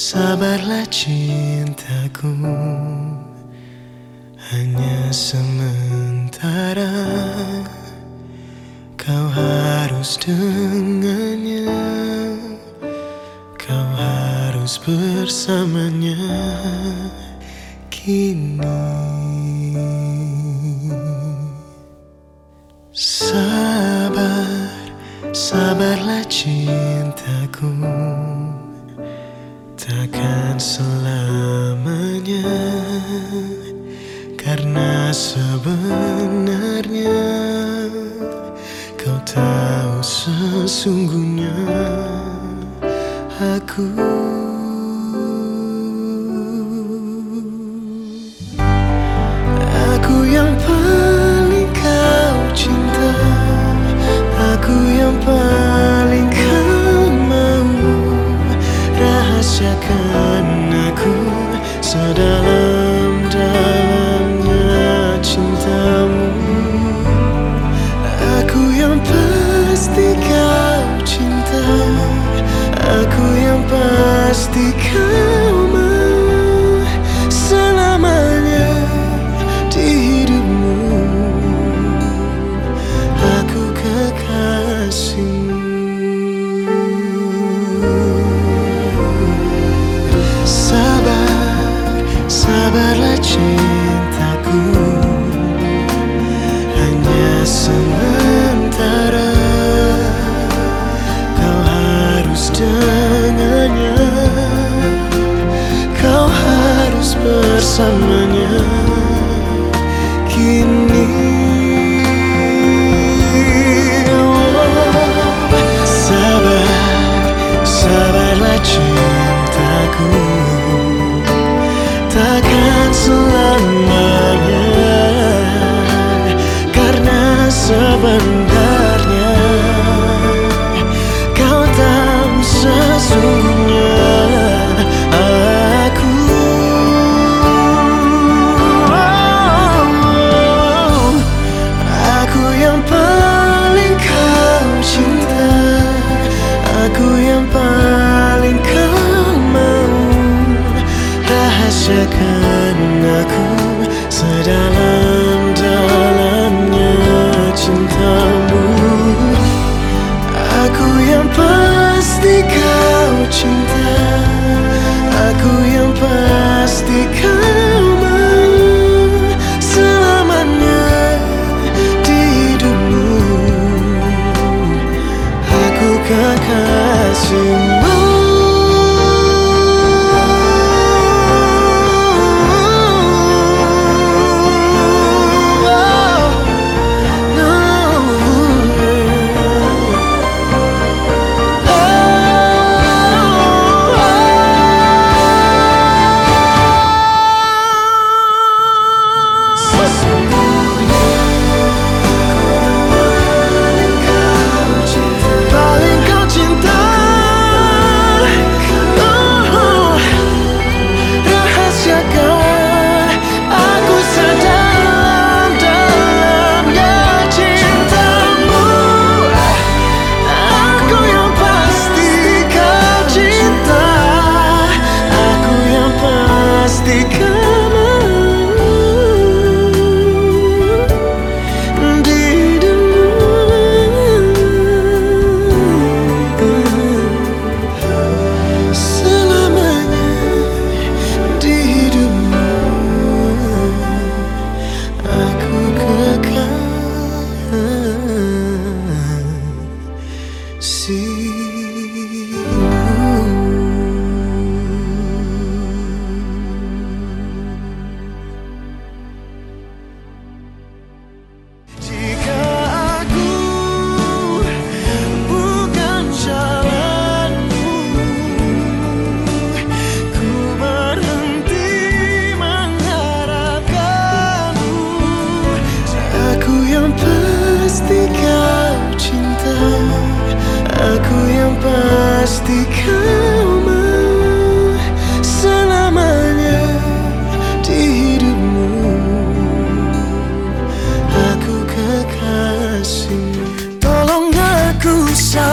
Sabarlah cintaku, hanya sementara. Kau harus dengannya, kau harus bersamanya kini. Sabar, sabarlah cintaku, takkan selamanya. Karena sebenarnya kau tahu sesungguhnya aku yang paling kau cinta, aku yang paling kau mau. Rahasiakan aku sedalam-dalamnya cintamu. Aku yang pasti kau cinta, aku yang pasti kau mau selamanya di hidupmu. Aku kekasihmu. Sabarlah cintaku, hanya sementara. Kau harus dengannya, kau harus bersamanya kini. Sabarlah cintaku, takkan selamanya. Karena sebenarnya kau tahu sesungguhnya aku yang paling kau cinta, aku yang paling kau mau. Rahasiakan aku sedalam-dalamnya cintamu. Aku yang pasti kau cinta, aku yang pasti kau mau selamanya di hidupmu. Aku kekasihmu. Aku yang pasti kau mau selamanya di hidupmu. Aku kekasih. Tolong aku